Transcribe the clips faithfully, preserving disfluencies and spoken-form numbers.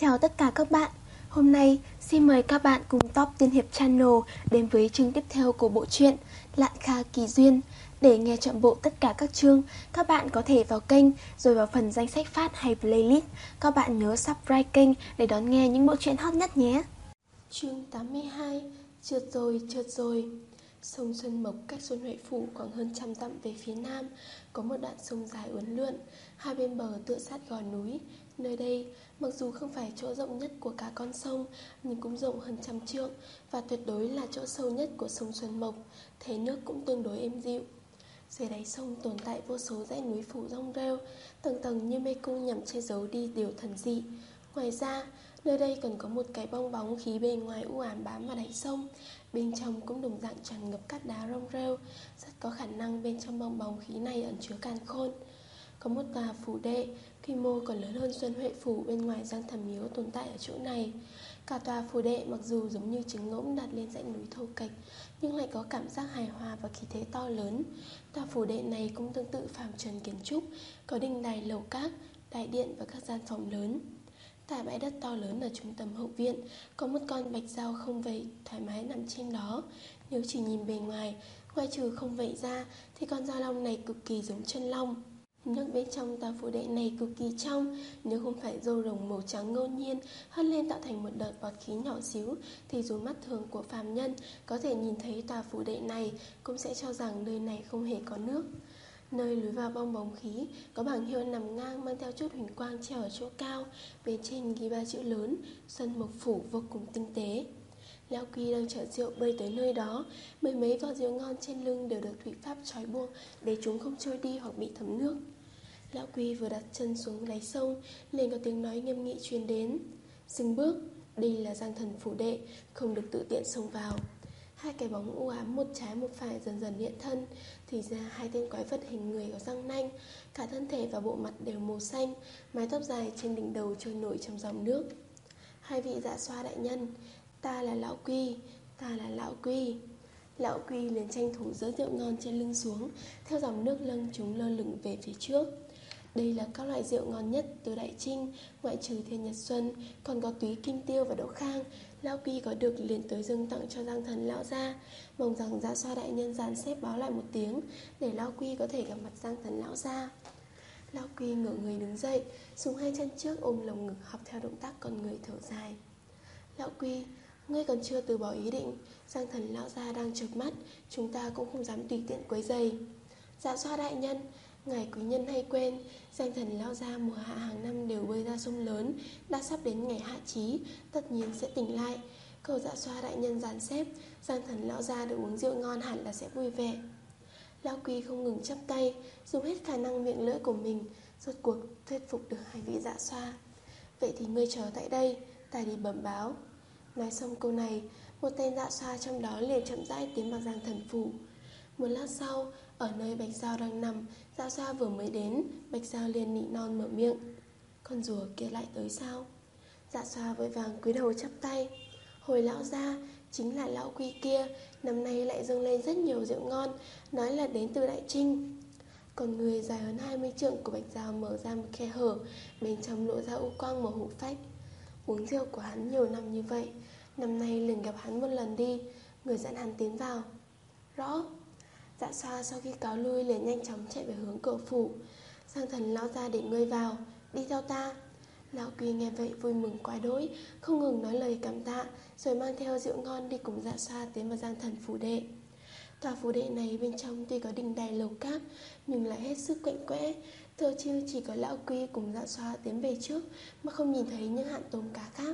Chào tất cả các bạn. Hôm nay xin mời các bạn cùng Top Tiên Hiệp Channel đến với chương tiếp theo của bộ truyện Lạn Kha Kỳ Duyên. Để nghe trọn bộ tất cả các chương, các bạn có thể vào kênh rồi vào phần danh sách phát hay playlist. Các bạn nhớ subscribe kênh để đón nghe những bộ truyện hot nhất nhé. Chương tám mươi hai. Trượt rồi, trượt rồi. Sông Xuân Mộc cách Xuân Huệ Phủ khoảng hơn trăm dặm về phía nam, có một đoạn sông dài uốn lượn, hai bên bờ tựa sát gò núi. Nơi đây, mặc dù không phải chỗ rộng nhất của cả con sông, nhưng cũng rộng hơn trăm trượng và tuyệt đối là chỗ sâu nhất của sông Xuân Mộc, thế nước cũng tương đối êm dịu. Dưới đáy sông tồn tại vô số dãy núi phủ rong rêu, tầng tầng như mê cung nhằm che giấu đi điều thần dị. Ngoài ra, nơi đây còn có một cái bong bóng khí bề ngoài u ám bám vào đáy sông, bên trong cũng đồng dạng tràn ngập cát đá rong rêu. Rất có khả năng bên trong bong bóng khí này ẩn chứa càn khôn. Có một tòa phủ đệ, quy mô còn lớn hơn Xuân Huệ Phủ bên ngoài Giang Thần Miếu tồn tại ở chỗ này. Cả tòa phủ đệ mặc dù giống như trứng ngỗng đặt lên dãy núi thô kệch, nhưng lại có cảm giác hài hòa và khí thế to lớn. Tòa phủ đệ này cũng tương tự phàm trần kiến trúc, có đình đài lầu các, đại điện và các gian phòng lớn. Tại bãi đất to lớn ở trung tâm hậu viện, có một con bạch dao không vảy thoải mái nằm trên đó. Nếu chỉ nhìn bề ngoài, ngoài trừ không vảy ra, thì con dao long này cực kỳ giống chân long. Nước bên trong tòa phủ đệ này cực kỳ trong, nếu không phải râu rồng màu trắng ngẫu nhiên hất lên tạo thành một đợt bọt khí nhỏ xíu, thì dù mắt thường của phàm nhân có thể nhìn thấy tòa phủ đệ này cũng sẽ cho rằng nơi này không hề có nước. Nơi lối vào bong bóng khí có bảng hiệu nằm ngang mang theo chút huỳnh quang treo ở chỗ cao, bên trên ghi ba chữ lớn Xuân Mộc Phủ vô cùng tinh tế. Lão Quy đang chở rượu bơi tới nơi đó, mười mấy vỏ rượu ngon trên lưng đều được thủy pháp trói buộc để chúng không trôi đi hoặc bị thấm nước. Lão Quy vừa đặt chân xuống đáy sông, liền có tiếng nói nghiêm nghị truyền đến: "Dừng bước, đây là Giang Thần phủ đệ, không được tự tiện xông vào." Hai cái bóng u ám một trái một phải dần dần hiện thân. Thì ra hai tên quái vật hình người có răng nanh, cả thân thể và bộ mặt đều màu xanh, mái tóc dài trên đỉnh đầu trôi nổi trong dòng nước. "Hai vị dạ xoa đại nhân, ta là Lão Quy, ta là Lão Quy." Lão Quy liền tranh thủ dỡ rượu ngon trên lưng xuống, theo dòng nước lâng chúng lơ lửng về phía trước. Đây là các loại rượu ngon nhất từ Đại Trinh, ngoại trừ Thiên Nhật Xuân, còn có túy Kim Tiêu và Đỗ Khang. Lão Quy có được liền tới dâng tặng cho Giang Thần lão gia, mong rằng dạ xoa đại nhân dàn xếp báo lại một tiếng, để Lão Quy có thể gặp mặt Giang Thần lão gia. Lão Quy ngửa người đứng dậy, dùng hai chân trước ôm lồng ngực học theo động tác con người thở dài. "Lão Quy, ngươi còn chưa từ bỏ ý định, Giang Thần lão gia đang chợp mắt, chúng ta cũng không dám tùy tiện quấy rầy." "Dạ xoa đại nhân, ngài quý nhân hay quên, Giang Thần lão gia mùa hạ hàng năm đều bơi ra sông lớn, đã sắp đến ngày hạ chí, tất nhiên sẽ tỉnh lại. Cầu dạ xoa đại nhân dàn xếp, Giang Thần lão gia được uống rượu ngon hẳn là sẽ vui vẻ." Lão Quy không ngừng chắp tay, dùng hết khả năng miệng lưỡi của mình, rốt cuộc thuyết phục được hai vị dạ xoa. "Vậy thì ngươi chờ tại đây, ta đi bẩm báo." Nói xong câu này, một tên dạ xoa trong đó liền chậm rãi tiến vào Giang Thần phủ. Một lát sau, ở nơi bạch dao đang nằm, dạ xoa vừa mới đến, bạch dao liền nị non mở miệng: "Con rùa kia lại tới sao?" Dạ xoa vội vàng cúi đầu chắp tay: "Hồi lão gia, chính là Lão Quy kia, năm nay lại dâng lên rất nhiều rượu ngon, nói là đến từ Đại Trinh." Còn người dài hơn hai mươi trượng của bạch dao mở ra một khe hở, bên trong lộ ra u quang màu hổ phách. "Uống rượu của hắn nhiều năm như vậy, năm nay liền gặp hắn một lần đi, người dẫn hắn tiến vào." "Rõ." Dạ xoa sau khi cáo lui liền nhanh chóng chạy về hướng cửa phủ. "Giang Thần lão gia để ngươi vào, đi theo ta." Lão Quy nghe vậy vui mừng quá đỗi, không ngừng nói lời cảm tạ, rồi mang theo rượu ngon đi cùng dạ xoa tiến vào Giang Thần phủ đệ. Tòa phủ đệ này bên trong tuy có đình đài lầu cát, nhưng lại hết sức quạnh quẽ, tựa như chỉ có Lão Quy cùng dạ xoa tiến về trước, mà không nhìn thấy những hạn tôm cá khác.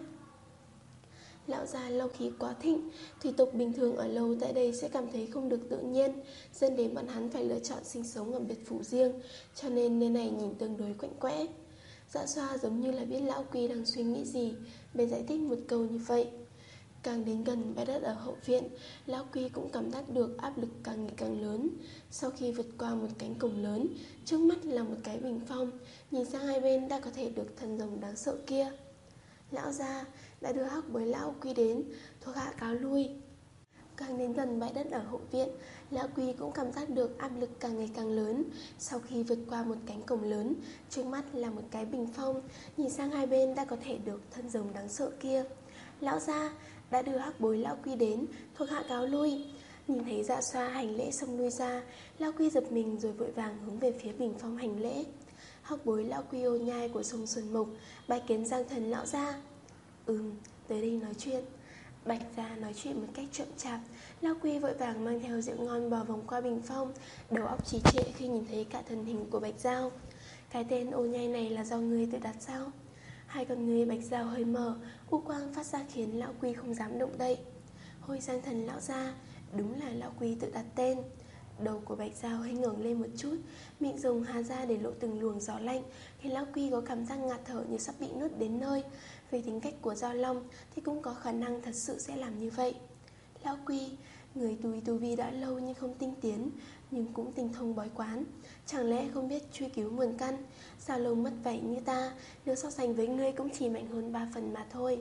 Lão gia lâu khí quá thịnh, thủy tục bình thường ở lâu tại đây sẽ cảm thấy không được tự nhiên, dẫn đến bọn hắn phải lựa chọn sinh sống ở biệt phủ riêng, cho nên nơi này nhìn tương đối quạnh quẽ. Dạ xoa giống như là biết Lão Quy đang suy nghĩ gì, bèn giải thích một câu như vậy. Càng đến gần bãi đất ở hậu viện, Lão Quy cũng cảm giác được áp lực càng ngày càng lớn. Sau khi vượt qua một cánh cổng lớn, trước mắt là một cái bình phong, nhìn sang hai bên đã có thể được thần rồng đáng sợ kia. "Lão gia, đã đưa hắc bối Lão Quy đến, thuộc hạ cáo lui." Càng đến gần bãi đất ở hậu viện, Lão Quy cũng cảm giác được áp lực càng ngày càng lớn. Sau khi vượt qua một cánh cổng lớn, trước mắt là một cái bình phong, nhìn sang hai bên đã có thể được thân rồng đáng sợ kia. Lão gia đã đưa hắc bối Lão Quy đến, thuộc hạ cáo lui. Nhìn thấy Dạ Xoa hành lễ xong lui ra, Lão Quy giật mình rồi vội vàng hướng về phía bình phong hành lễ. Hắc bối Lão Quy ô nhai của sông Xuân Mộc bái kiến Giang Thần lão gia. Ừm, tới đây nói chuyện. Bạch Gia nói chuyện một cách chậm chạp. Lão Quy vội vàng mang theo rượu ngon bò vòng qua bình phong, đầu óc trì trệ khi nhìn thấy cả thân hình của Bạch Giao. Cái tên ô nhai này là do ngươi tự đặt sao? Hai con ngươi Bạch Giao hơi mở, u quang phát ra khiến Lão Quy không dám động đậy. Hồi Giang Thần lão gia, đúng là Lão Quy tự đặt tên. Đầu của Bạch Giao hơi ngẩng lên một chút, miệng rồng há ra để lộ từng luồng gió lạnh, khiến Lão Quy có cảm giác ngạt thở như sắp bị nuốt đến nơi. Về tính cách của Giao Long thì cũng có khả năng thật sự sẽ làm như vậy. Lão Quy, người tùy tu vi đã lâu nhưng không tinh tiến, nhưng cũng tinh thông bói quán. Chẳng lẽ không biết truy cứu nguồn căn? Sao lông mất vậy như ta, nếu so sánh với ngươi cũng chỉ mạnh hơn ba phần mà thôi.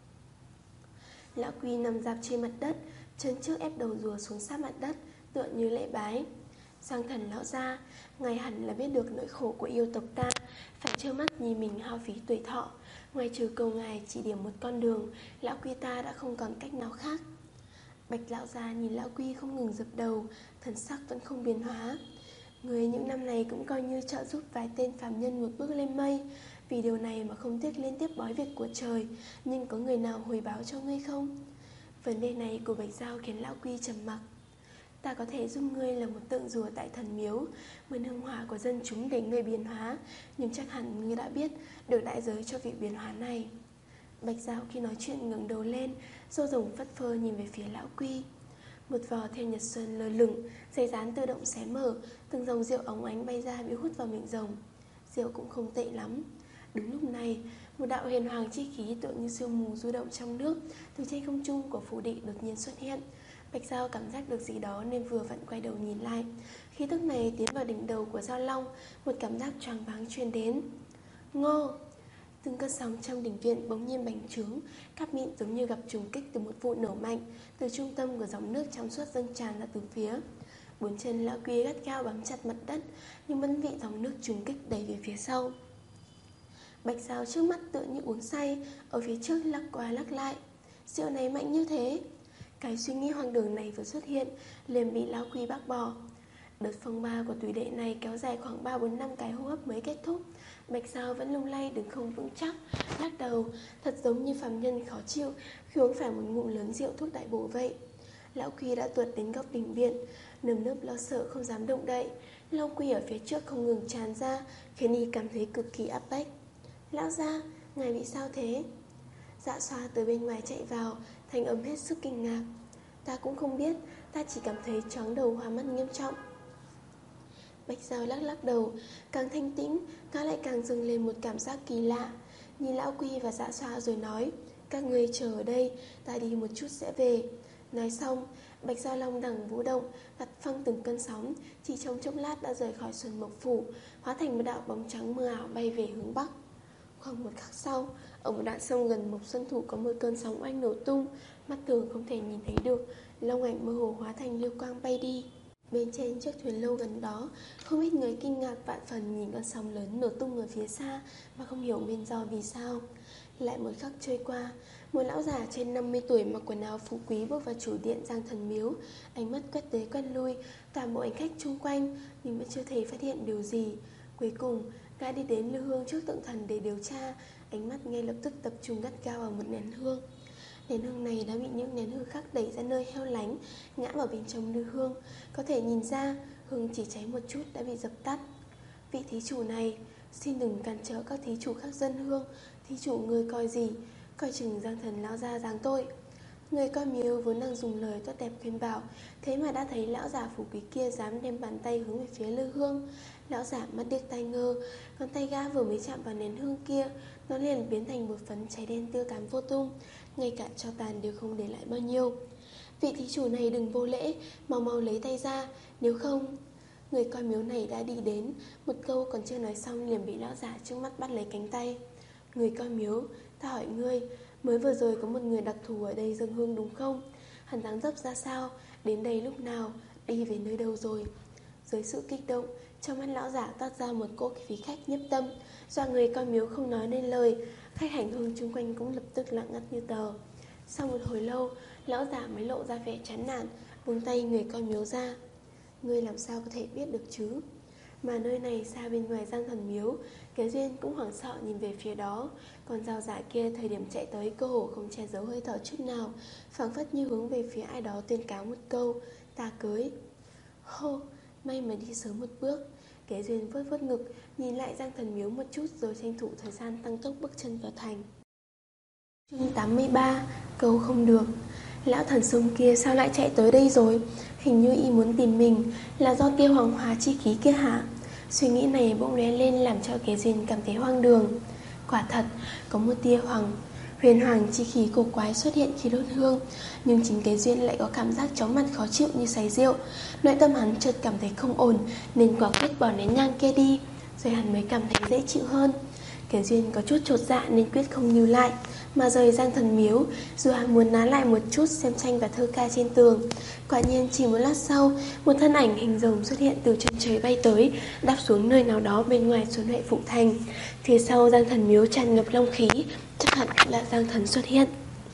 Lão Quy nằm dạp trên mặt đất, chân trước ép đầu rùa xuống sát mặt đất, tựa như lễ bái. Giang Thần lão gia, ngài hẳn là biết được nỗi khổ của yêu tộc ta, phải trơ mắt nhìn mình hao phí tuổi thọ. Ngoài trừ cầu ngài chỉ điểm một con đường, Lão Quy ta đã không còn cách nào khác. Bạch lão gia nhìn Lão Quy không ngừng dập đầu, thần sắc vẫn không biến hóa. Người những năm này cũng coi như trợ giúp vài tên phàm nhân một bước lên mây, vì điều này mà không tiếc liên tiếp bói việc của trời. Nhưng có người nào hồi báo cho ngươi không? Vấn đề này của Bạch Giao khiến Lão Quy trầm mặc. Ta có thể giúp ngươi là một tượng rùa tại thần miếu, mượn hương hỏa của dân chúng để ngươi biến hóa, nhưng chắc hẳn ngươi đã biết được đại giới cho việc biến hóa này. Bạch Giao khi nói chuyện ngẩng đầu lên, râu rồng phất phơ nhìn về phía Lão Quy. Một vò theo nhật xuân lơ lửng, dây dán tự động xé mở, từng dòng rượu óng ánh bay ra bị hút vào miệng rồng. Rượu cũng không tệ lắm. Đúng lúc này, một đạo huyền hoàng chi khí tựa như sương mù du động trong nước từ trên không trung của phủ đệ đột nhiên xuất hiện. Bạch Giao cảm giác được gì đó nên vừa vặn quay đầu nhìn lại. Khí tức này tiến vào đỉnh đầu của Giao Long, một cảm giác choáng váng truyền đến. Ngô! Từng cơn sóng trong đỉnh viện bỗng nhiên bành trướng, cát mịn giống như gặp trùng kích từ một vụ nổ mạnh, từ trung tâm của dòng nước trong suốt dâng tràn ra từ phía. Bốn chân Lão Quy gắt gao bám chặt mặt đất, nhưng vẫn bị dòng nước trùng kích đẩy về phía sau. Bạch Giao trước mắt tựa như uống say, ở phía trước lắc qua lắc lại. Rượu này mạnh như thế! Cái suy nghĩ hoang đường này vừa xuất hiện, liền bị Lão Quy bác bỏ. Đợt phong ba của tùy đệ này kéo dài khoảng ba bốn năm cái hô hấp mới kết thúc. Bạch Giao vẫn lung lay đứng không vững chắc, lắc đầu, thật giống như phàm nhân khó chịu khi uống phải một ngụm lớn rượu thuốc đại bổ vậy. Lão Quy đã tuột đến góc đình viện, nơm nớp lo sợ không dám động đậy. Long Quy ở phía trước không ngừng tràn ra, khiến y cảm thấy cực kỳ áp bách. Lão gia, ngài bị sao thế? Dạ Xoa từ bên ngoài chạy vào, thanh âm hết sức kinh ngạc. Ta cũng không biết, ta chỉ cảm thấy chóng đầu hoa mắt nghiêm trọng. Bạch Giao lắc lắc đầu, càng thanh tĩnh, gã lại càng dâng lên một cảm giác kỳ lạ. Nhìn Lão Quy và Dạ Xoa rồi nói, các người chờ ở đây, ta đi một chút sẽ về. Nói xong, Bạch Giao Long đằng vũ động, gặt phăng từng cơn sóng, chỉ trong chốc lát đã rời khỏi Xuân Mộc Phủ, hóa thành một đạo bóng trắng mơ ảo bay về hướng bắc. Khoảng một khắc sau, ở một đoạn sông gần Mộc Xuân Thủ có một cơn sóng oanh nổ tung, mắt thường không thể nhìn thấy được, long ảnh mơ hồ hóa thành lưu quang bay đi. Bên trên chiếc thuyền lâu gần đó, không ít người kinh ngạc vạn phần nhìn con sóng lớn nổ tung ở phía xa mà không hiểu nguyên do vì sao. Lại một khắc trôi qua, một lão già trên năm mươi tuổi mặc quần áo phú quý bước vào chủ điện Giang Thần Miếu, ánh mắt quét tới quét lui toàn bộ hành khách chung quanh, nhưng vẫn chưa thể phát hiện điều gì. Cuối cùng, gã đi đến lư hương trước tượng thần để điều tra, ánh mắt ngay lập tức tập trung gắt gao vào một nén hương. Nén hương này đã bị những nén hương khác đẩy ra nơi heo lánh, ngã vào bên trong lư hương. Có thể nhìn ra, hương chỉ cháy một chút đã bị dập tắt. Vị thí chủ này, xin đừng cản trở các thí chủ khác dân hương. Thí chủ người coi gì, coi chừng Giang Thần lão gia giáng tội. Người coi miếu vốn đang dùng lời tốt đẹp khuyên bảo, thế mà đã thấy lão già phú quý kia dám đem bàn tay hướng về phía lư hương. Lão giả mắt điếc tai ngơ, còn tay gã vừa mới chạm vào nén hương kia, nó liền biến thành một phấn cháy đen tưa tán vô tung, ngay cả tro tàn đều không để lại bao nhiêu. Vị thí chủ này đừng vô lễ, mau mau lấy tay ra, nếu không... Người coi miếu này đã đi đến, một câu còn chưa nói xong liền bị lão giả trước mắt bắt lấy cánh tay. Người coi miếu, ta hỏi ngươi, mới vừa rồi có một người đặc thù ở đây dâng hương đúng không? Hắn dáng dấp ra sao, đến đây lúc nào, đi về nơi đâu rồi. Dưới sự kích động, trong mắt lão giả toát ra một cỗ khí khách nhiếp tâm, dọa người coi miếu không nói nên lời. Khách hành hương chung quanh cũng lập tức lặng ngắt như tờ. Sau một hồi lâu, lão giả mới lộ ra vẻ chán nản, buông tay người coi miếu ra. Ngươi làm sao có thể biết được chứ? Mà nơi này xa bên ngoài Giang Thần miếu, Kế Duyên cũng hoảng sợ nhìn về phía đó. Còn dao giả kia thời điểm chạy tới cơ hồ không che giấu hơi thở chút nào, phảng phất như hướng về phía ai đó tuyên cáo một câu: ta cưới. Hô, may mà đi sớm một bước. Kế Duyên vuốt vuốt ngực, nhìn lại Giang Thần miếu một chút rồi tranh thủ thời gian tăng tốc bước chân vào thành. Chương tám mươi ba, câu không được. Lão thần sông kia sao lại chạy tới đây rồi? Hình như y muốn tìm mình, là do tia hoàng hóa chi khí kia hả? Suy nghĩ này bỗng lóe lên làm cho Kế Duyên cảm thấy hoang đường. Quả thật, có một tia hoàng huyền hoàng chi khí cổ quái xuất hiện khi đốt hương, nhưng chính Kế Duyên lại có cảm giác chóng mặt khó chịu như say rượu. Nội tâm hắn chợt cảm thấy không ổn, nên quả quyết bỏ nén nhang kia đi, rồi hắn mới cảm thấy dễ chịu hơn. Kế Duyên có chút chột dạ nên quyết không lưu lại, mà rời Giang Thần miếu, dù hắn muốn ná lại một chút xem tranh và thơ ca trên tường. Quả nhiên chỉ một lát sau, một thân ảnh hình rồng xuất hiện từ chân trời bay tới, đáp xuống nơi nào đó bên ngoài Xuân Huệ Phụ Thành. Phía sau Giang Thần miếu tràn ngập long khí, chắc hẳn là Giang Thần xuất hiện.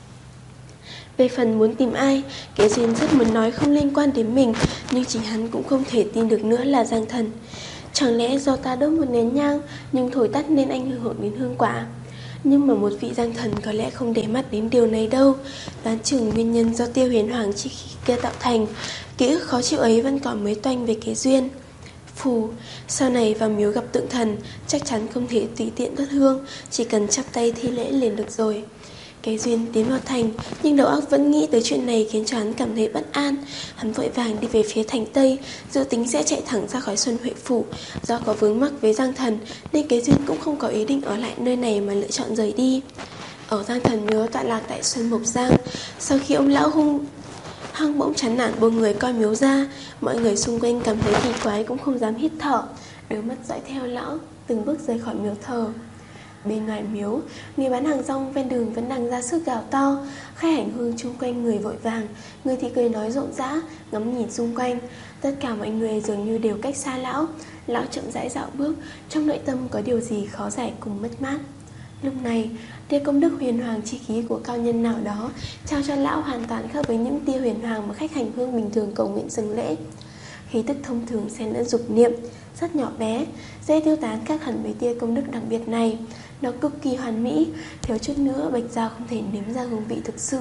Về phần muốn tìm ai, Kế Duyên rất muốn nói không liên quan đến mình, nhưng chính hắn cũng không thể tin được nữa là Giang Thần. Chẳng lẽ do ta đốt một nén nhang nhưng thổi tắt nên anh hưởng đến hương quả? Nhưng mà một vị Giang Thần có lẽ không để mắt đến điều này đâu. Đoán chừng nguyên nhân do tiêu huyền hoàng chi khí kia tạo thành. Ký ức khó chịu ấy vẫn còn mới toanh về Kế Duyên. Phù, sau này vào miếu gặp tượng thần, chắc chắn không thể tùy tiện đốt hương, chỉ cần chắp tay thi lễ liền được rồi. Kế Duyên tiến vào thành, nhưng đầu óc vẫn nghĩ tới chuyện này khiến cho hắn cảm thấy bất an. Hắn vội vàng đi về phía thành Tây, dự tính sẽ chạy thẳng ra khỏi Xuân Huệ Phủ. Do có vướng mắc với Giang Thần nên Kế Duyên cũng không có ý định ở lại nơi này mà lựa chọn rời đi. Ở Giang Thần miếu tọa lạc tại Xuân Mộc Giang, sau khi ông lão hung hăng bỗng chán nản buông người coi miếu ra, mọi người xung quanh cảm thấy kỳ quái cũng không dám hít thở, đôi mắt dõi theo lão từng bước rời khỏi miếu thờ. Bên ngoài miếu, người bán hàng rong ven đường vẫn đang ra sức gào to. Khách hành hương chung quanh người vội vàng, người thì cười nói rộn rã, ngắm nhìn xung quanh. Tất cả mọi người dường như đều cách xa lão. Lão chậm rãi dạo bước, trong nội tâm có điều gì khó giải cùng mất mát. Lúc này, tia công đức huyền hoàng chi khí của cao nhân nào đó trao cho lão hoàn toàn khác với những tia huyền hoàng mà khách hành hương bình thường cầu nguyện dâng lễ. Khí tức thông thường xen lẫn dục niệm, rất nhỏ bé, dễ tiêu tán khác hẳn với tia công đức đặc biệt này. Nó cực kỳ hoàn mỹ, thiếu chút nữa Bạch Giao không thể nếm ra hương vị thực sự.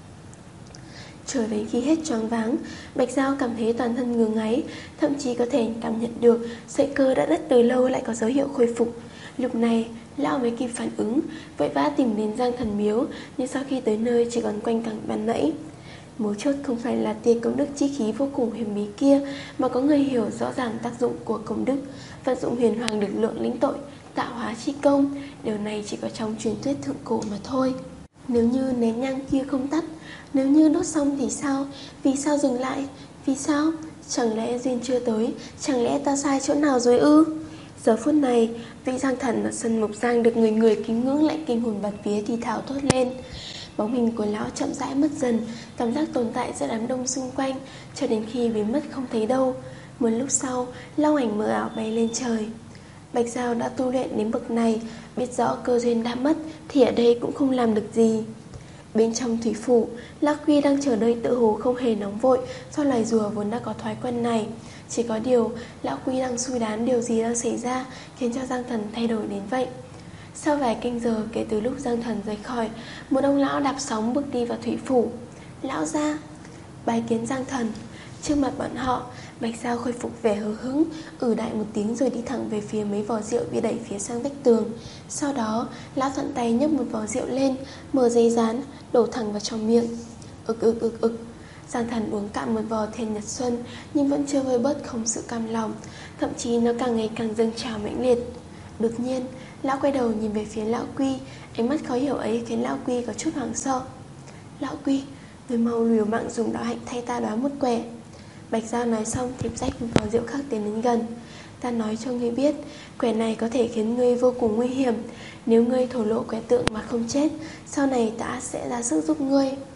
Chờ đến khi hết choáng váng, Bạch Giao cảm thấy toàn thân ngứa ngáy, thậm chí có thể cảm nhận được sợi cơ đã đứt từ lâu lại có dấu hiệu khôi phục. Lúc này, lão mới kịp phản ứng, vội vã tìm đến Giang Thần miếu, nhưng sau khi tới nơi chỉ còn quanh quẩn ban nãy. Mấu chốt không phải là tia công đức chi khí vô cùng huyền bí kia, mà có người hiểu rõ ràng tác dụng của công đức, vận dụng huyền hoàng lực lượng lĩnh tội, tạo hóa chi công. Điều này chỉ có trong truyền thuyết thượng cổ mà thôi. Nếu như nén nhang kia không tắt, nếu như đốt xong thì sao? Vì sao dừng lại? Vì sao? Chẳng lẽ duyên chưa tới? Chẳng lẽ ta sai chỗ nào rồi ư? Giờ phút này, vị Giang Thần ở sân Mộc Giang được người người kính ngưỡng lại kinh hồn bạt vía thì thào thốt lên. Bóng hình của lão chậm rãi mất dần, cảm giác tồn tại giữa đám đông xung quanh, cho đến khi biến mất không thấy đâu. Một lúc sau, long ảnh mờ ảo bay lên trời. Bạch Giao đã tu luyện đến bậc này, biết rõ cơ duyên đã mất thì ở đây cũng không làm được gì. Bên trong thủy phủ, Lão Quy đang chờ đợi tự hồ không hề nóng vội, do loài rùa vốn đã có thói quen này. Chỉ có điều, Lão Quy đang suy đoán điều gì đang xảy ra khiến cho Giang Thần thay đổi đến vậy. Sau vài canh giờ kể từ lúc Giang Thần rời khỏi, một ông lão đạp sóng bước đi vào thủy phủ. Lão gia bái kiến Giang Thần. Trước mặt bọn họ, Bạch Giao khôi phục vẻ hờ hững, ử đại một tiếng rồi đi thẳng về phía mấy vò rượu bị đẩy phía sang vách tường. Sau đó, lão thuận tay nhấc một vò rượu lên, mở dây rán, đổ thẳng vào trong miệng. Ực ực ực ực. Giang Thần uống cạn một vò Thiên Nhật Xuân, nhưng vẫn chưa vơi bớt không sự cam lòng, thậm chí nó càng ngày càng dâng trào mãnh liệt. Đột nhiên, lão quay đầu nhìn về phía Lão Quy, ánh mắt khó hiểu ấy khiến Lão Quy có chút hoảng sợ. Lão Quy, người mau liều mạng dùng đạo hạnh thay ta đoán một quẻ. Bạch Giao nói xong thì rách một vò rượu khác tiến đến gần. Ta nói cho ngươi biết, quẻ này có thể khiến ngươi vô cùng nguy hiểm. Nếu ngươi thổ lộ quẻ tượng mà không chết, sau này ta sẽ ra sức giúp ngươi.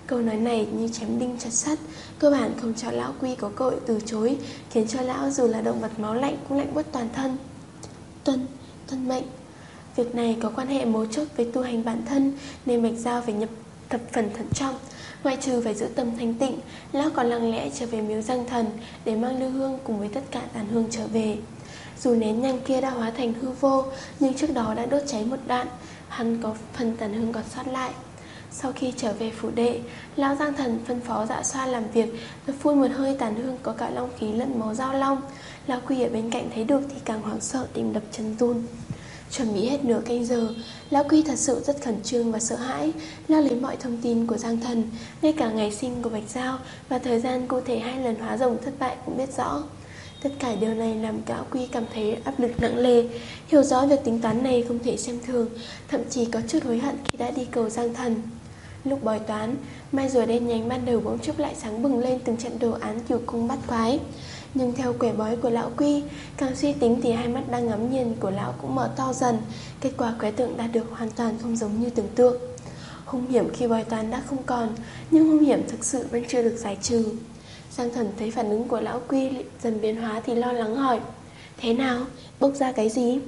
Câu nói này như chém đinh chặt sắt, cơ bản không cho lão Quy có cơ hội từ chối, khiến cho lão dù là động vật máu lạnh cũng lạnh buốt toàn thân. Tuân, tuân mệnh. Việc này có quan hệ mấu chốt với tu hành bản thân, nên Bạch Giao phải nhập thập phần thận trọng. Ngoại trừ phải giữ tâm thanh tịnh, lão còn lặng lẽ trở về miếu Giang Thần để mang lưu hương cùng với tất cả tàn hương trở về. Dù nén nhang kia đã hóa thành hư vô, nhưng trước đó đã đốt cháy một đoạn, hắn có phần tàn hương còn sót lại. Sau khi trở về phủ đệ, lão Giang Thần phân phó Dạ Xoa làm việc, rồi phun một hơi tàn hương có cả long khí lẫn máu dao long. Lão Quy ở bên cạnh thấy được thì càng hoảng sợ, tim đập chân run. Chuẩn bị hết nửa canh giờ, lão Quy thật sự rất khẩn trương và sợ hãi, lo lấy mọi thông tin của Giang Thần, ngay cả ngày sinh của Bạch Giao và thời gian cụ thể hai lần hóa rồng thất bại cũng biết rõ. Tất cả điều này làm lão Quy cảm thấy áp lực nặng nề, hiểu rõ việc tính toán này không thể xem thường, thậm chí có chút hối hận khi đã đi cầu Giang Thần. Lúc bói toán, mai rùa đen nhánh ban đầu bỗng chốc lại sáng bừng lên từng trận đồ án cửu cung bát quái. Nhưng theo quẻ bói của lão Quy, càng suy tính thì hai mắt đang ngắm nhìn của lão cũng mở to dần. Kết quả quẻ tượng đạt được hoàn toàn không giống như tưởng tượng. Hung hiểm khi bói toán đã không còn, nhưng hung hiểm thực sự vẫn chưa được giải trừ. Giang Thần thấy phản ứng của lão Quy dần biến hóa thì lo lắng hỏi: thế nào? Bốc ra cái gì?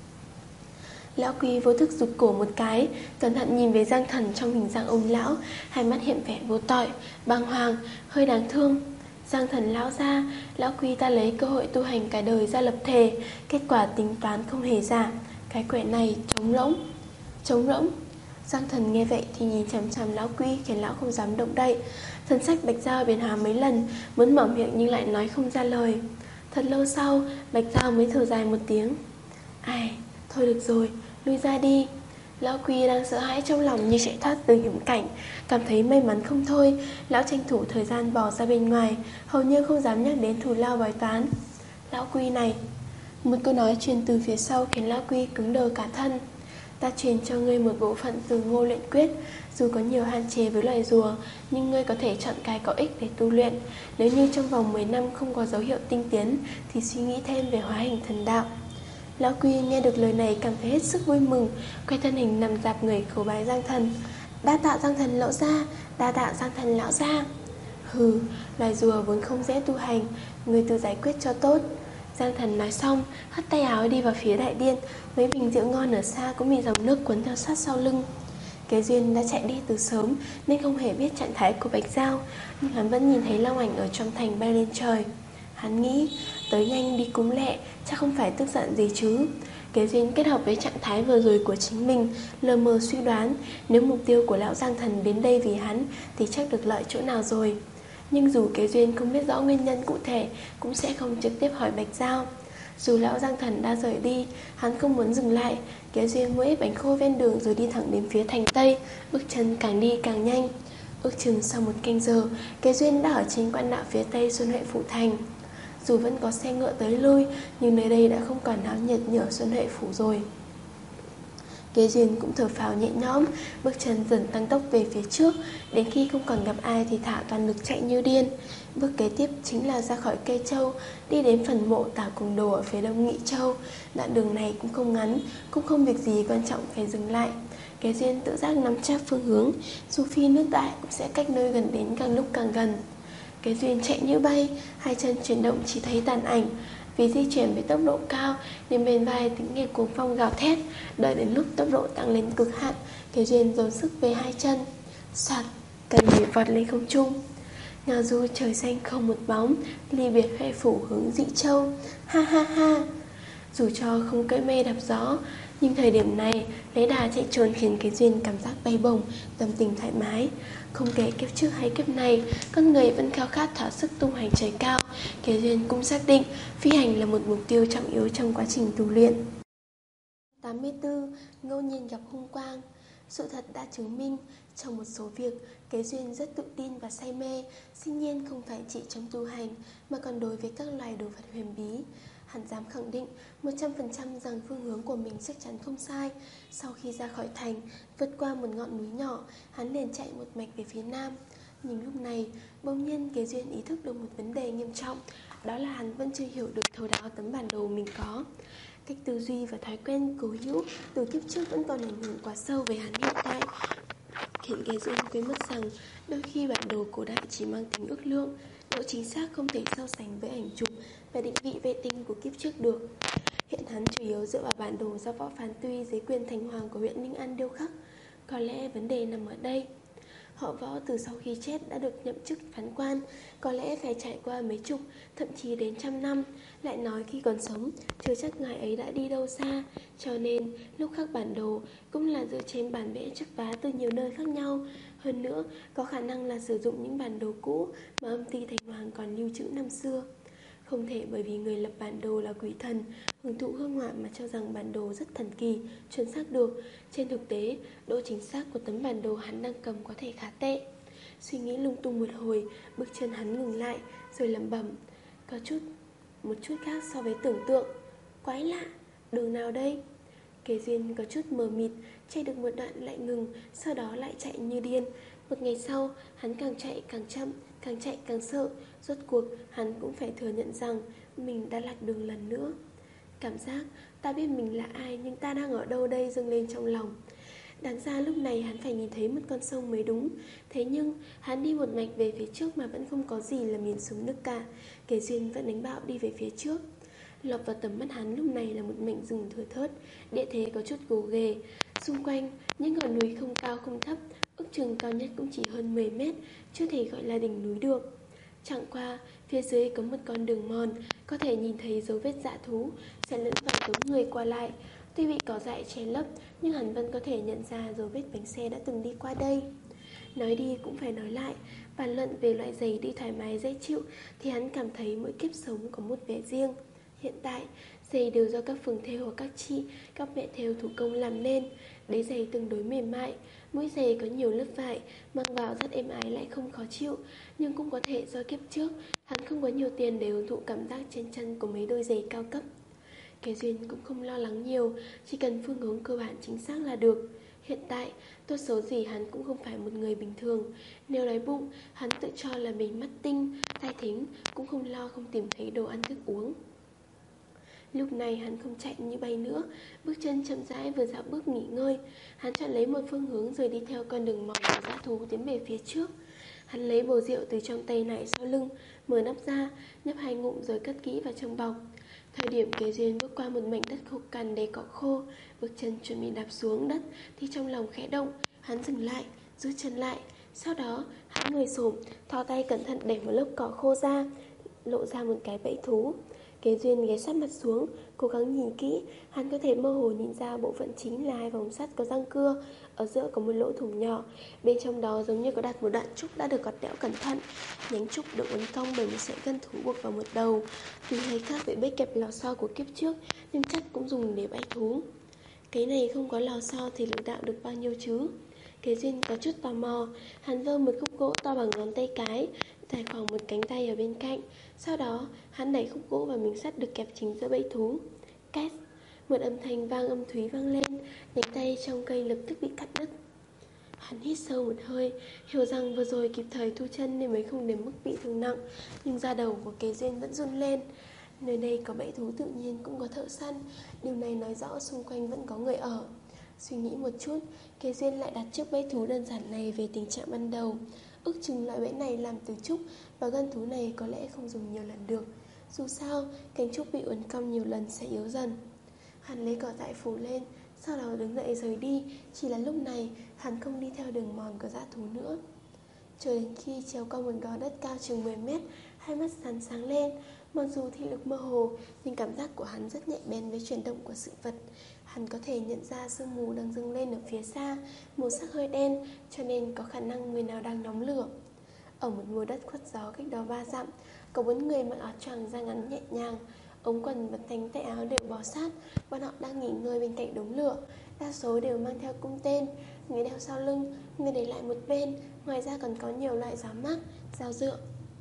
Lão Quy vô thức rụt cổ một cái, cẩn thận nhìn về Giang Thần trong hình dạng ông lão, hai mắt hiện vẻ vô tội, bàng hoàng, hơi đáng thương. Giang Thần lão ra, lão Quy ta lấy cơ hội tu hành cả đời ra lập thề, kết quả tính toán không hề giả, cái quẻ này trống rỗng. Trống rỗng. Giang Thần nghe vậy thì nhìn chằm chằm lão Quy, khiến lão không dám động đậy. Thần sắc Bạch Giao biến hóa mấy lần, muốn mở miệng nhưng lại nói không ra lời. Thật lâu sau, Bạch Giao mới thở dài một tiếng. Ai, thôi được rồi, lui ra đi. Lão Quy đang sợ hãi trong lòng như chạy thoát từ hiểm cảnh, cảm thấy may mắn không thôi. Lão tranh thủ thời gian bỏ ra bên ngoài, hầu như không dám nhắc đến thù lao bói toán. Lão Quy này. Một câu nói truyền từ phía sau khiến lão Quy cứng đờ cả thân. Ta truyền cho ngươi một bộ phận từ Ngô Luyện Quyết. Dù có nhiều hạn chế với loài rùa, nhưng ngươi có thể chọn cái có ích để tu luyện. Nếu như trong vòng mười năm không có dấu hiệu tinh tiến, thì suy nghĩ thêm về hóa hình thần đạo. Lão Quy nghe được lời này cảm thấy hết sức vui mừng, quay thân hình nằm dạp người khấu bái Giang Thần. Đa tạ Giang Thần lão gia, đa tạ Giang Thần lão gia. Hừ, loài rùa vốn không dễ tu hành, người tự giải quyết cho tốt. Giang Thần nói xong, hất tay áo đi vào phía đại điện. Mấy bình rượu ngon ở xa cũng bị dòng nước cuốn theo sát sau lưng. Kế Duyên đã chạy đi từ sớm nên không hề biết trạng thái của Bạch Giao, nhưng hắn vẫn nhìn thấy long ảnh ở trong thành bay lên trời. Hắn nghĩ, tới nhanh đi cúng lẹ, chắc không phải tức giận gì chứ. Kế Duyên kết hợp với trạng thái vừa rồi của chính mình, lờ mờ suy đoán, nếu mục tiêu của lão Giang Thần đến đây vì hắn thì chắc được lợi chỗ nào rồi. Nhưng dù Kế Duyên không biết rõ nguyên nhân cụ thể, cũng sẽ không trực tiếp hỏi Bạch Giao. Dù lão Giang Thần đã rời đi, hắn không muốn dừng lại. Kế Duyên mua ít bánh khô ven đường rồi đi thẳng đến phía thành Tây, bước chân càng đi càng nhanh. Ước chừng sau một canh giờ, Kế Duyên đã ở trên quan đạo phía Tây Xuân Huệ Phủ Thành. Dù vẫn có xe ngựa tới lui, nhưng nơi đây đã không còn náo nhiệt như ở Xuân Huệ Phủ rồi. Kế Duyên cũng thở phào nhẹ nhõm, bước chân dần tăng tốc về phía trước, đến khi không còn gặp ai thì thả toàn lực chạy như điên. Bước kế tiếp chính là ra khỏi cây châu, đi đến phần mộ Tả Cùng Đồ ở phía đông Nghị Châu. Đoạn đường này cũng không ngắn, cũng không việc gì quan trọng phải dừng lại. Kế Duyên tự giác nắm chắc phương hướng, dù phi nước đại cũng sẽ cách nơi gần đến càng lúc càng gần. Kế Duyên chạy như bay, hai chân chuyển động chỉ thấy tàn ảnh. Vì di chuyển với tốc độ cao nên bên vai tiếng nghe cuồng phong gào thét. Đợi đến lúc tốc độ tăng lên cực hạn, Kế Duyên dồn sức về hai chân, soạt, cần nhảy vọt lên không trung. Ngao du trời xanh không một bóng, ly biệt Huệ Phủ hướng Dị Châu. Ha ha ha. Dù cho không cưỡi mây đạp gió, nhưng thời điểm này lấy đà chạy trốn khiến Kế Duyên cảm giác bay bổng, tâm tình thoải mái. Không kể kiếp trước hay kiếp này, con người vẫn khao khát thỏa sức tung hoành trời cao. Kế Duyên cũng xác định phi hành là một mục tiêu trọng yếu trong quá trình tu luyện. tám mươi tư. Ngẫu nhiên gặp hung quang. Sự thật đã chứng minh, trong một số việc, Kế Duyên rất tự tin và say mê. Dĩ nhiên không phải chỉ trong tu hành, mà còn đối với các loài đồ vật huyền bí. Hắn dám khẳng định một trăm phần trăm rằng phương hướng của mình chắc chắn không sai. Sau khi ra khỏi thành, vượt qua một ngọn núi nhỏ, hắn liền chạy một mạch về phía nam. Nhưng lúc này, bỗng nhiên Kế Duyên ý thức được một vấn đề nghiêm trọng. Đó là hắn vẫn chưa hiểu được thấu đáo tấm bản đồ mình có. Cách tư duy và thói quen cố hữu từ kiếp trước vẫn còn ảnh hưởng quá sâu về hắn hiện tại. khiến Ghê Duyên quên mất rằng đôi khi bản đồ cổ đại chỉ mang tính ước lượng, độ chính xác không thể so sánh với ảnh chụp và định vị vệ tinh của kiếp trước được. Hiện hắn chủ yếu dựa vào bản đồ do Võ Phán Tuy dưới quyền thành hoàng của huyện Ninh An điêu khắc. Có lẽ vấn đề nằm ở đây. Họ Võ từ sau khi chết đã được nhậm chức phán quan, có lẽ phải trải qua mấy chục, thậm chí đến trăm năm. Lại nói khi còn sống, chưa chắc ngài ấy đã đi đâu xa, cho nên lúc khắc bản đồ cũng là dựa trên bản vẽ chắp vá từ nhiều nơi khác nhau. Hơn nữa, có khả năng là sử dụng những bản đồ cũ mà âm ty thành hoàng còn lưu trữ năm xưa. Không thể bởi vì người lập bản đồ là quỷ thần, hưởng thụ hương họa mà cho rằng bản đồ rất thần kỳ, chuẩn xác được. Trên thực tế, độ chính xác của tấm bản đồ hắn đang cầm có thể khá tệ. Suy nghĩ lung tung một hồi, bước chân hắn ngừng lại, rồi lẩm bẩm. Có chút, một chút khác so với tưởng tượng. Quái lạ, đường nào đây? Kế Duyên có chút mờ mịt, chạy được một đoạn lại ngừng, sau đó lại chạy như điên. Một ngày sau, hắn càng chạy càng chậm, càng chạy càng sợ. Rốt cuộc, hắn cũng phải thừa nhận rằng mình đã lạc đường lần nữa. Cảm giác ta biết mình là ai nhưng ta đang ở đâu đây dâng lên trong lòng. Đáng ra lúc này hắn phải nhìn thấy một con sông mới đúng. Thế nhưng hắn đi một mạch về phía trước mà vẫn không có gì là miền xuống nước cả. Kế Duyên vẫn đánh bạo đi về phía trước. Lọt vào tầm mắt hắn lúc này là một mảnh rừng thưa thớt, địa thế có chút gồ ghề. Xung quanh những ngọn núi không cao không thấp, ước chừng cao nhất cũng chỉ hơn mười mét, chưa thể gọi là đỉnh núi được. Chẳng qua phía dưới có một con đường mòn, có thể nhìn thấy dấu vết dã thú xen lẫn vào đống người qua lại. Tuy bị cỏ dại che lấp, nhưng hắn vẫn có thể nhận ra dấu vết bánh xe đã từng đi qua đây. Nói đi cũng phải nói lại, bàn luận về loại giày đi thoải mái dễ chịu thì hắn cảm thấy mỗi kiếp sống có một vẻ riêng. Hiện tại, giày đều do các phường thêu hoặc các chị, các mẹ thêu thủ công làm nên. Đế giày tương đối mềm mại, mũi giày có nhiều lớp vải, mang vào rất êm ái lại không khó chịu. Nhưng cũng có thể do kiếp trước, hắn không có nhiều tiền để hưởng thụ cảm giác trên chân của mấy đôi giày cao cấp. Kế Duyên cũng không lo lắng nhiều, chỉ cần phương hướng cơ bản chính xác là được. Hiện tại, tốt xấu gì hắn cũng không phải một người bình thường. Nếu đói bụng, hắn tự cho là mình mắt tinh, tai thính, cũng không lo không tìm thấy đồ ăn thức uống. Lúc này hắn không chạy như bay nữa, bước chân chậm rãi vừa dạo bước nghỉ ngơi. Hắn chọn lấy một phương hướng rồi đi theo con đường mòn của dã thú tiến về phía trước. Hắn lấy bầu rượu từ trong tay nải sau lưng, mở nắp ra, nhấp hai ngụm rồi cất kỹ vào trong bọc. Thời điểm Kế Duyên bước qua một mảnh đất khô cằn đầy cỏ khô, bước chân chuẩn bị đạp xuống đất thì trong lòng khẽ động. Hắn dừng lại, rút chân lại. Sau đó hắn ngồi xổm, thò tay cẩn thận đẩy một lớp cỏ khô ra, lộ ra một cái bẫy thú. Kế Duyên ghé sát mặt xuống, cố gắng nhìn kỹ. Hắn có thể mơ hồ nhìn ra bộ phận chính là hai vòng sắt có răng cưa. Ở giữa có một lỗ thủng nhỏ, bên trong đó giống như có đặt một đoạn trúc đã được gọt đẽo cẩn thận. Nhánh trúc được uốn cong bởi một sợi gân thú buộc vào một đầu. Tuy hơi khác với bẫy kẹp lò xo của kiếp trước, nhưng chắc cũng dùng để bẫy thú. Cái này không có lò xo thì lực đạo được bao nhiêu chứ? Kế Duyên có chút tò mò. Hắn vơ một khúc gỗ to bằng ngón tay cái, dài khoảng một cánh tay ở bên cạnh. Sau đó hắn đẩy khúc gỗ vào miếng sắt được kẹp chính giữa bẫy thú. Két, một âm thanh vang âm thúy vang lên. Nhánh tay trong cây lập tức bị cắt đứt. Hắn hít sâu một hơi, hiểu rằng vừa rồi kịp thời thu chân nên mới không đến mức bị thương nặng. Nhưng da đầu của Kế Duyên vẫn run lên. Nơi đây có bẫy thú tự nhiên cũng có thợ săn. Điều này nói rõ xung quanh vẫn có người ở. Suy nghĩ một chút, Kế Duyên lại đặt chiếc bẫy thú đơn giản này về tình trạng ban đầu. Ước chừng loại bẫy này làm từ trúc, và gân thú này có lẽ không dùng nhiều lần được. Dù sao, cánh trúc bị uốn cong nhiều lần sẽ yếu dần. Hắn lấy cỏ dại phủ lên, sau đó đứng dậy rời đi. Chỉ là lúc này hắn không đi theo đường mòn của dã thú nữa. Chờ đến khi trèo qua một gò đất cao chừng mười mét, hai mắt hắn sáng lên. Mặc dù thị lực mơ hồ, nhưng cảm giác của hắn rất nhạy bén với chuyển động của sự vật. Hắn có thể nhận ra sương mù đang dâng lên ở phía xa, màu sắc hơi đen, cho nên có khả năng người nào đang nóng lửa. Ở một mùa đất khuất gió cách đó ba dặm, có bốn người mặc áo choàng da ngắn nhẹ nhàng, ống quần và cánh tay áo đều bó sát. Bọn họ đang nghỉ ngơi bên cạnh đống lửa. Đa số đều mang theo cung tên, người đeo sau lưng, người để lại một bên. Ngoài ra còn có nhiều loại giáo mác, dao dựa.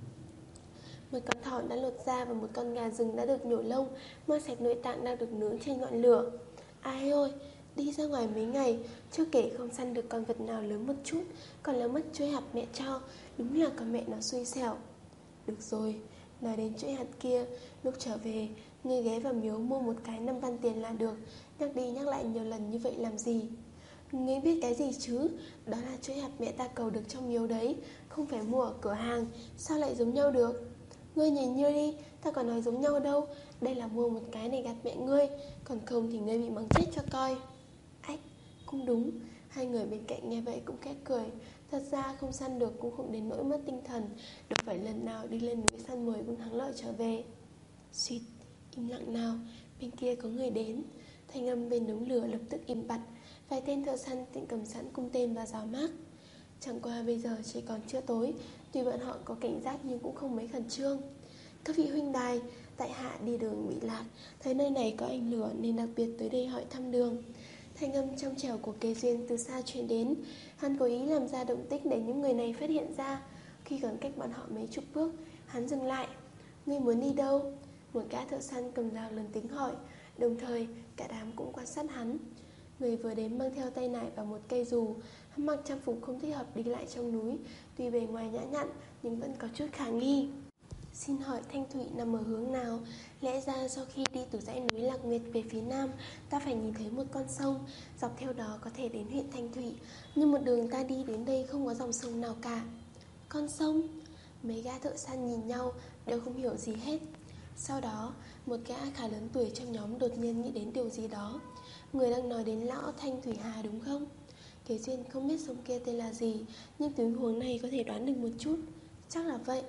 Một con thỏ đã lột da và một con gà rừng đã được nhổ lông, mang sạch nội tạng đang được nướng trên ngọn lửa. Ai ơi, đi ra ngoài mấy ngày, chưa kể không săn được con vật nào lớn một chút, còn là mất chuỗi hạt mẹ cho. Đúng là con mẹ nó xui xẻo. Được rồi, nói đến chuỗi hạt kia, lúc trở về, ngươi ghé vào miếu mua một cái năm văn tiền là được. Nhắc đi nhắc lại nhiều lần như vậy làm gì? Ngươi biết cái gì chứ? Đó là chuỗi hạt mẹ ta cầu được trong miếu đấy, không phải mua ở cửa hàng. Sao lại giống nhau được? Ngươi nhìn như đi, ta còn nói giống nhau đâu. Đây là mua một cái để gạt mẹ ngươi, còn không thì ngươi bị mắng chết cho coi. Ách, cũng đúng. Hai người bên cạnh nghe vậy cũng khẽ cười. Thật ra không săn được cũng không đến nỗi mất tinh thần, đâu phải lần nào đi lên núi săn mồi cũng thắng lợi trở về. Suýt, im lặng nào, bên kia có người đến. Thanh âm bên đống lửa lập tức im bặt. Vài tên thợ săn tiện cầm sẵn cung tên và giáo mác. Chẳng qua bây giờ chỉ còn trưa tối, tuy bọn họ có cảnh giác nhưng cũng không mấy khẩn trương. Các vị huynh đài, tại hạ đi đường bị lạc, thấy nơi này có ánh lửa nên đặc biệt tới đây hỏi thăm đường. Thanh âm trong trẻo của Kế Duyên từ xa truyền đến. Hắn cố ý làm ra động tích để những người này phát hiện ra. Khi còn cách bọn họ mấy chục bước, hắn dừng lại. Ngươi muốn đi đâu? Một gã thợ săn cầm dao lớn tiếng hỏi. Đồng thời cả đám cũng quan sát hắn. Người vừa đến mang theo tay nải và một cây dù. Hắn mặc trang phục không thích hợp đi lại trong núi. Tuy bề ngoài nhã nhặn nhưng vẫn có chút khả nghi. Xin hỏi Thanh Thủy nằm ở hướng nào? Lẽ ra sau khi đi từ dãy núi Lạc Nguyệt về phía nam, ta phải nhìn thấy một con sông, dọc theo đó có thể đến huyện Thanh Thủy. Nhưng một đường ta đi đến đây không có dòng sông nào cả. Con sông? Mấy gã thợ săn nhìn nhau, đều không hiểu gì hết. Sau đó, một gã khá lớn tuổi trong nhóm đột nhiên nghĩ đến điều gì đó. Người đang nói đến lão Thanh Thủy Hà đúng không? Kế Duyên không biết sông kia tên là gì, nhưng tình huống này có thể đoán được một chút. Chắc là vậy.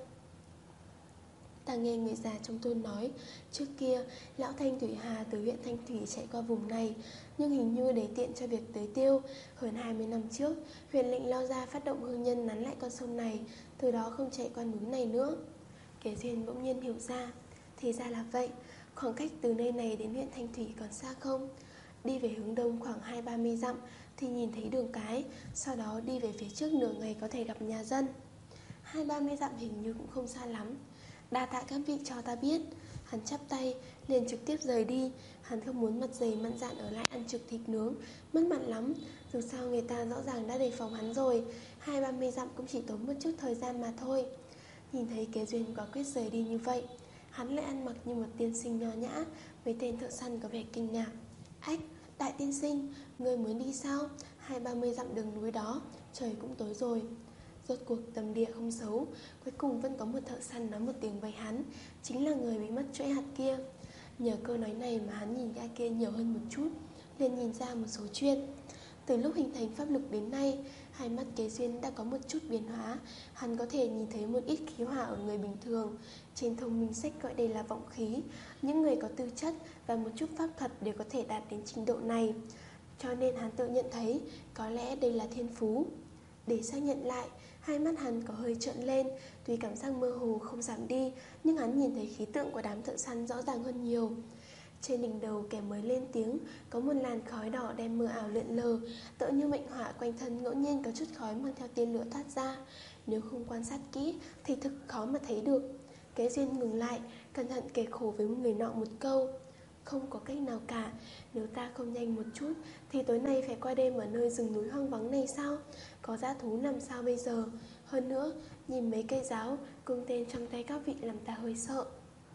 Ta nghe người già trong thôn nói, trước kia lão Thanh Thủy Hà từ huyện Thanh Thủy chạy qua vùng này, nhưng hình như để tiện cho việc tưới tiêu, hơn hai mươi năm trước, huyện lệnh Lao Gia phát động hương nhân nắn lại con sông này, từ đó không chạy qua núi này nữa. Kế Duyên bỗng nhiên hiểu ra, thì ra là vậy. Khoảng cách từ nơi này đến huyện Thanh Thủy còn xa không? Đi về hướng đông khoảng hai ba mươi dặm thì nhìn thấy đường cái, sau đó đi về phía trước nửa ngày có thể gặp nhà dân. Hai ba mươi dặm hình như cũng không xa lắm. Đa tạ các vị cho ta biết. Hắn chắp tay liền trực tiếp rời đi. Hắn không muốn mặt dày mặn dạn ở lại ăn trực thịt nướng, mất mặt lắm. Dù sao người ta rõ ràng đã đề phòng hắn rồi. Hai ba mươi dặm cũng chỉ tốn một chút thời gian mà thôi. Nhìn thấy Kế Duyên quả quyết rời đi như vậy, hắn lại ăn mặc như một tiên sinh nho nhã. Mấy tên thợ săn có vẻ kinh ngạc. Ách, đại tiên sinh, ngươi muốn đi sao? Hai ba mươi dặm đường núi đó, trời cũng tối rồi. Rốt cuộc tâm địa không xấu, cuối cùng vẫn có một thợ săn nói một tiếng với hắn, chính là người bị mất chuỗi hạt kia. Nhờ câu nói này mà hắn nhìn gã kia nhiều hơn một chút, liền nhìn ra một số chuyện. Từ lúc hình thành pháp lực đến nay, hai mắt Kế Duyên đã có một chút biến hóa. Hắn có thể nhìn thấy một ít khí hỏa ở người bình thường. Trên thông minh sách gọi đây là vọng khí. Những người có tư chất và một chút pháp thuật đều có thể đạt đến trình độ này. Cho nên hắn tự nhận thấy có lẽ đây là thiên phú. Để xác nhận lại, hai mắt hắn có hơi trợn lên. Tuy cảm giác mơ hồ không giảm đi, nhưng hắn nhìn thấy khí tượng của đám thợ săn rõ ràng hơn nhiều. Trên đỉnh đầu kẻ mới lên tiếng, có một làn khói đỏ đen mờ ảo lượn lờ, tựa như mệnh họa quanh thân ngẫu nhiên có chút khói mang theo tia lửa thoát ra. Nếu không quan sát kỹ thì thực khó mà thấy được. Kế Duyên ngừng lại, cẩn thận kể khổ với người nọ một câu. Không có cách nào cả, nếu ta không nhanh một chút thì tối nay phải qua đêm ở nơi rừng núi hoang vắng này sao? Có dã thú làm sao bây giờ? Hơn nữa, nhìn mấy cây giáo, cung tên trong tay các vị làm ta hơi sợ.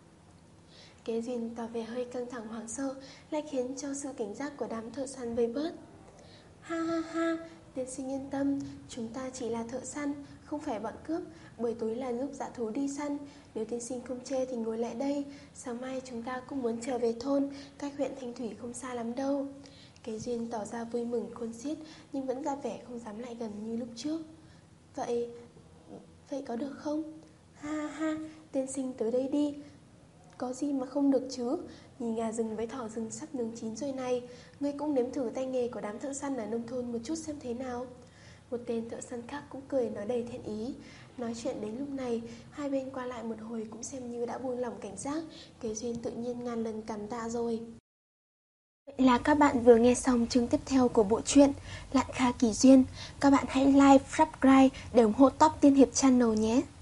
Kế Duyên tỏ vẻ hơi căng thẳng hoảng sợ, lại khiến cho sự cảnh giác của đám thợ săn vơi bớt. Ha ha ha, tiên sinh yên tâm, chúng ta chỉ là thợ săn, không phải bọn cướp. Buổi tối là lúc dã thú đi săn, nếu tiên sinh không chê thì ngồi lại đây. Sáng mai chúng ta cũng muốn trở về thôn, cách huyện Thanh Thủy không xa lắm đâu. Kế Duyên tỏ ra vui mừng khôn xiết, nhưng vẫn ra vẻ không dám lại gần như lúc trước. Vậy, vậy có được không? Ha ha ha, tiên sinh tới đây đi. Có gì mà không được chứ? Nhìn gà rừng với thỏ rừng sắp nướng chín rồi này, ngươi cũng nếm thử tay nghề của đám thợ săn ở nông thôn một chút xem thế nào. Một tên thợ săn khác cũng cười nói đầy thiện ý. Nói chuyện đến lúc này, hai bên qua lại một hồi cũng xem như đã buông lỏng cảnh giác. Kế Duyên tự nhiên ngàn lần cảm tạ rồi. Vậy là các bạn vừa nghe xong chương tiếp theo của bộ truyện Lạn Kha Kỳ Duyên. Các bạn hãy like, subscribe để ủng hộ Top Tiên Hiệp Channel nhé.